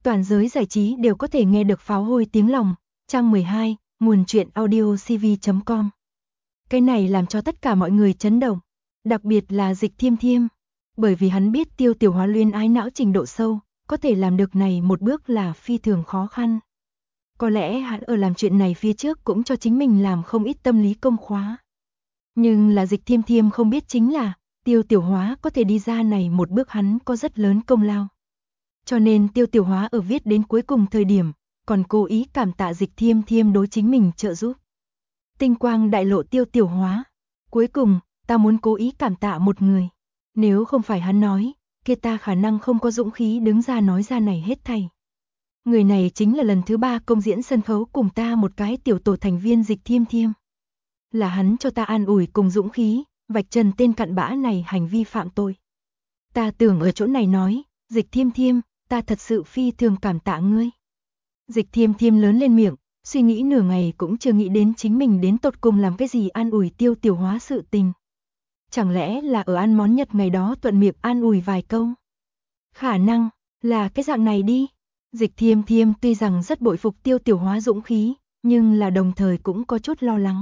toàn giới giải trí đều có thể nghe được pháo hôi tiếng lòng. Trang 12, nguồn truyện audio cv.com. Cái này làm cho tất cả mọi người chấn động, đặc biệt là Dịch Thiêm Thiêm, bởi vì hắn biết Tiêu Tiểu Hóa luyến ái não trình độ sâu, có thể làm được này một bước là phi thường khó khăn. Có lẽ hắn ở làm chuyện này phía trước cũng cho chính mình làm không ít tâm lý công khóa. Nhưng là Dịch Thiêm Thiêm không biết chính là, Tiêu Tiểu Hóa có thể đi ra này một bước hắn có rất lớn công lao. Cho nên Tiêu Tiểu Hóa ở viết đến cuối cùng thời điểm, còn cố ý cảm tạ Dịch Thiêm Thiêm đối chính mình trợ giúp. Tinh quang đại lộ Tiêu Tiểu Hóa. Cuối cùng, ta muốn cố ý cảm tạ một người. Nếu không phải hắn nói, kia ta khả năng không có dũng khí đứng ra nói ra này hết thảy. Người này chính là lần thứ 3 công diễn sân khấu cùng ta một cái tiểu tổ thành viên Dịch Thiêm Thiêm. Là hắn cho ta an ủi cùng dũng khí, vạch trần tên cặn bã này hành vi phạm tội. Ta tưởng ở chỗ này nói, Dịch Thiêm Thiêm, ta thật sự phi thường cảm tạ ngươi. Dịch Thiêm Thiêm lớn lên miệng, suy nghĩ nửa ngày cũng chưa nghĩ đến chính mình đến tột cùng làm cái gì an ủi Tiêu Tiểu Hóa sự tình. Chẳng lẽ là ở ăn món Nhật ngày đó thuận miệng an ủi vài câu? Khả năng là cái dạng này đi. Dịch Thiêm Thiêm tuy rằng rất bội phục Tiêu Tiểu Hóa dũng khí, nhưng là đồng thời cũng có chút lo lắng.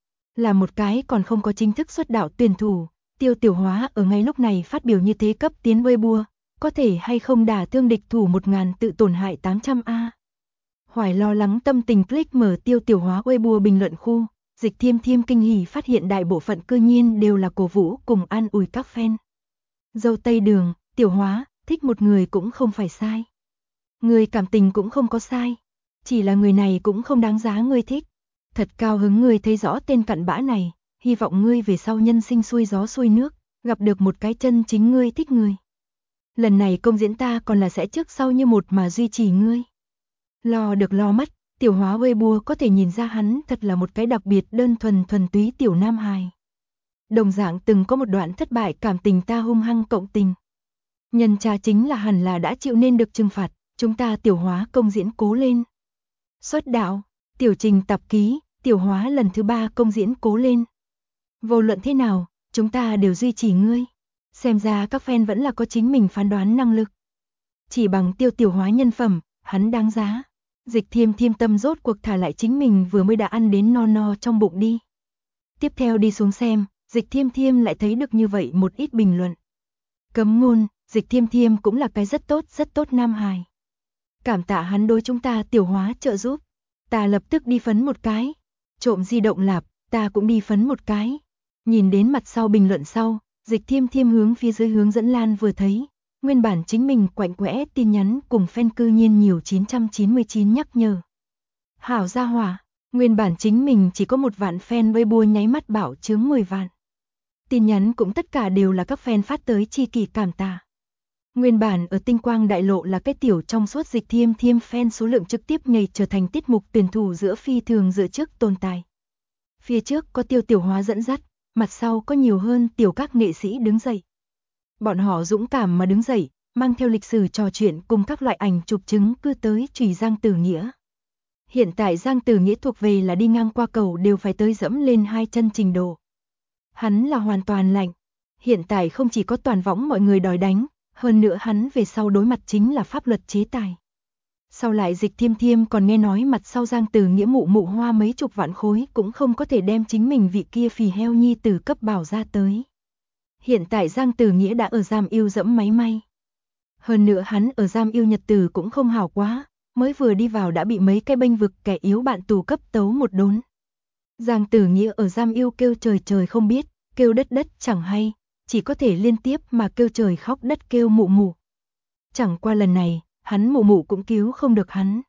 Là một cái còn không có chính thức xuất đạo tuyển thủ, Tiêu Tiểu Hóa ở ngay lúc này phát biểu như thế cấp tiến Weibo, có thể hay không đả thương địch thủ 1000 tự tổn hại 800A. Hoài lo lắng tâm tình click mở Tiêu Tiểu Hóa Weibo bình luận khu, Dịch Thiêm Thiêm kinh hỉ phát hiện đại bộ phận cư nhiên đều là cổ vũ cùng an ủi các fan. Dâu tây đường, Tiểu Hóa, thích một người cũng không phải sai. Người cảm tình cũng không có sai, chỉ là người này cũng không đáng giá ngươi thích. Thật cao hứng ngươi thấy rõ tên cặn bã này, hy vọng ngươi về sau nhân sinh xuôi gió xuôi nước, gặp được một cái chân chính ngươi thích người. Lần này công diễn ta còn là sẽ trước sau như một mà duy trì ngươi. Lo được lo mất, Tiểu Hóa Weibo có thể nhìn ra hắn thật là một cái đặc biệt đơn thuần thuần túy tiểu nam hài. Đồng dạng từng có một đoạn thất bại cảm tình ta hung hăng cộng tình. Nhân cha chính là hẳn là đã chịu nên được trừng phạt, chúng ta Tiểu Hóa công diễn cố lên. Xuất đạo, tiểu trình tạp ký, Tiểu Hóa lần thứ 3 công diễn cố lên. Vô luận thế nào, chúng ta đều duy trì ngươi. Xem ra các fan vẫn là có chính mình phán đoán năng lực. Chỉ bằng Tiểu Hóa nhân phẩm, hắn đáng giá. Dịch Thiêm Thiêm tâm rốt cuộc thả lại chính mình vừa mới đã ăn đến no no trong bụng đi. Tiếp theo đi xuống xem, Dịch Thiêm Thiêm lại thấy được như vậy một ít bình luận. Cấm ngôn, Dịch Thiêm Thiêm cũng là cái rất tốt nam hài. Cảm tạ hắn đối chúng ta Tiểu Hóa trợ giúp. Ta lập tức đi phấn một cái. Trộm di động lạp, ta cũng đi phấn một cái. Nhìn đến mặt sau bình luận sau, Dịch Thiêm Thiêm hướng phía dưới hướng dẫn lan vừa thấy. Nguyên bản chính mình quạnh quẽ tin nhắn cùng fan cư nhiên nhiều 999 nhắc nhở. Hảo gia hỏa, nguyên bản chính mình chỉ có 1 vạn fan Weibo nháy mắt bảo chướng 10 vạn. Tin nhắn cũng tất cả đều là các fan phát tới chi kỷ cảm tạ. Nguyên bản ở tinh quang đại lộ là cái tiểu trong suốt Dịch Thiêm Thiêm fan số lượng trực tiếp nhảy trở thành tiết mục tuyển thủ giữa phi thường dựa trước tồn tại. Phía trước có Tiêu Tiểu Hóa dẫn dắt, mặt sau có nhiều hơn tiểu các nghệ sĩ đứng dậy. Bọn họ dũng cảm mà đứng dậy, mang theo lịch sử trò chuyện cùng các loại ảnh chụp chứng cứ tới chùy Giang Tử Nghĩa. Hiện tại Giang Tử Nghĩa thuộc về là đi ngang qua cầu đều phải tới dẫm lên 2 chân trình độ. Hắn là hoàn toàn lạnh. Hiện tại không chỉ có toàn võng mọi người đòi đánh, hơn nữa hắn về sau đối mặt chính là pháp luật chế tài. Sau lại Dịch Thiêm Thiêm còn nghe nói mặt sau Giang Tử Nghĩa mụ hoa mấy chục vạn khối cũng không có thể đem chính mình vị kia phì heo nhi tử cấp bảo ra tới. Hiện tại Giang Tử Nghĩa đã ở giam yêu dẫm máy may. Hơn nữa hắn ở giam yêu nhật tử cũng không hảo quá, mới vừa đi vào đã bị mấy cái bênh vực kẻ yếu bạn tù cấp tấu một đốn. Giang Tử Nghĩa ở giam yêu kêu trời không biết, kêu đất chẳng hay, chỉ có thể liên tiếp mà kêu trời khóc đất kêu mụ. Chẳng qua lần này, hắn mụ cũng cứu không được hắn.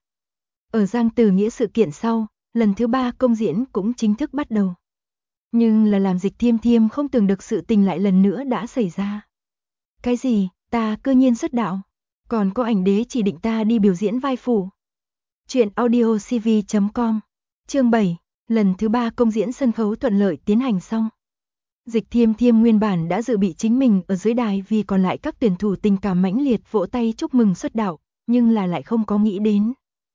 Ở Giang Tử Nghĩa sự kiện sau, lần thứ 3 công diễn cũng chính thức bắt đầu. Nhưng là làm Dịch Thiêm Thiêm không tưởng được sự tình lại lần nữa đã xảy ra. Cái gì, ta cư nhiên xuất đạo, còn có ảnh đế chỉ định ta đi biểu diễn vai phụ. Chuyện audio cv.com, chương 7, lần thứ 3 công diễn sân khấu thuận lợi tiến hành xong. Dịch Thiêm Thiêm nguyên bản đã dự bị chính mình ở dưới đài vì còn lại các tuyển thủ tình cảm mãnh liệt vỗ tay chúc mừng xuất đạo, nhưng là lại không có nghĩ đến.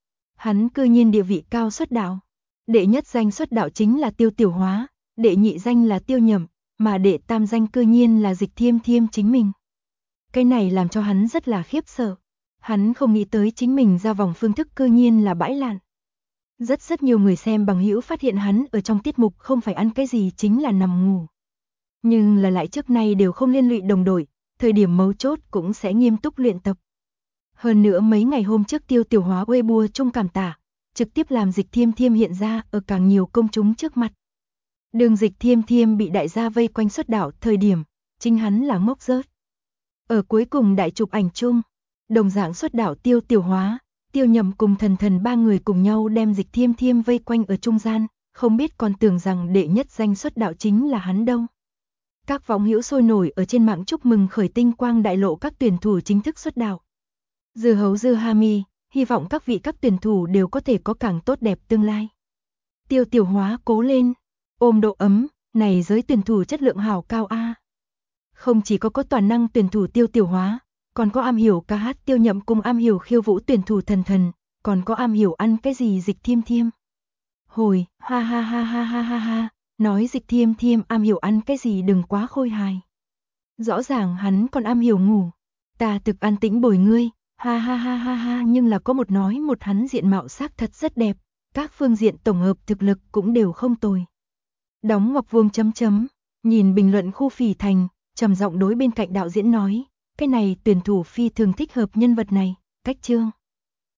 Hắn cư nhiên địa vị cao xuất đạo. Đệ nhất danh xuất đạo chính là Tiêu Tiểu Hóa, đệ nhị danh là Tiêu Nhậm, mà đệ tam danh cư nhiên là Dịch Thiêm Thiêm chính mình. Cái này làm cho hắn rất là khiếp sợ. Hắn không nghĩ tới chính mình ra vòng phương thức cư nhiên là bãi lạn. Rất nhiều người xem bằng hữu phát hiện hắn ở trong tiết mục không phải ăn cái gì chính là nằm ngủ. Nhưng là lại trước nay đều không liên lụy đồng đội, thời điểm mấu chốt cũng sẽ nghiêm túc luyện tập. Hơn nữa mấy ngày hôm trước Tiêu Tiểu Hóa Weibo chung cảm tả, trực tiếp làm Dịch Thiêm Thiêm hiện ra ở càng nhiều công chúng trước mặt. Đường Dịch Thiêm Thiêm bị đại gia vây quanh xuất đạo thời điểm, chính hắn là ngốc rớt. Ở cuối cùng đại chụp ảnh chung, đồng dạng xuất đạo Tiêu Tiểu Hóa, Tiêu Nhậm cùng Thần Thần ba người cùng nhau đem Dịch Thiêm Thiêm vây quanh ở trung gian, không biết còn tưởng rằng đệ nhất danh xuất đạo chính là hắn đâu. Các võng hữu sôi nổi ở trên mạng chúc mừng khởi tinh quang đại lộ các tuyển thủ chính thức xuất đạo. Dư Hấu Dư Hami, hy vọng các tuyển thủ đều có thể có càng tốt đẹp tương lai. Tiêu Tiểu Hóa cố lên, ôm độ ấm, này giới tuyển thủ chất lượng hảo cao a. Không chỉ có toàn năng tuyển thủ Tiêu Tiểu Hóa, còn có am hiểu ca hát Tiêu Nhậm cùng am hiểu khiêu vũ tuyển thủ Thần Thần, còn có am hiểu ăn cái gì Dịch Thiêm Thiêm. Hồi, ha ha ha ha ha ha ha, nói Dịch Thiêm Thiêm am hiểu ăn cái gì đừng quá khôi hài. Rõ ràng hắn còn am hiểu ngủ, ta thực an tĩnh bồi ngươi, ha ha ha ha ha, nhưng là có một nói một hắn diện mạo xác thật rất đẹp, các phương diện tổng hợp thực lực cũng đều không tồi. Đóng ngoặc vuông chấm chấm, nhìn bình luận khu Phỉ Thành, trầm giọng đối bên cạnh đạo diễn nói, cái này tuyển thủ phi thường thích hợp nhân vật này, cách chương.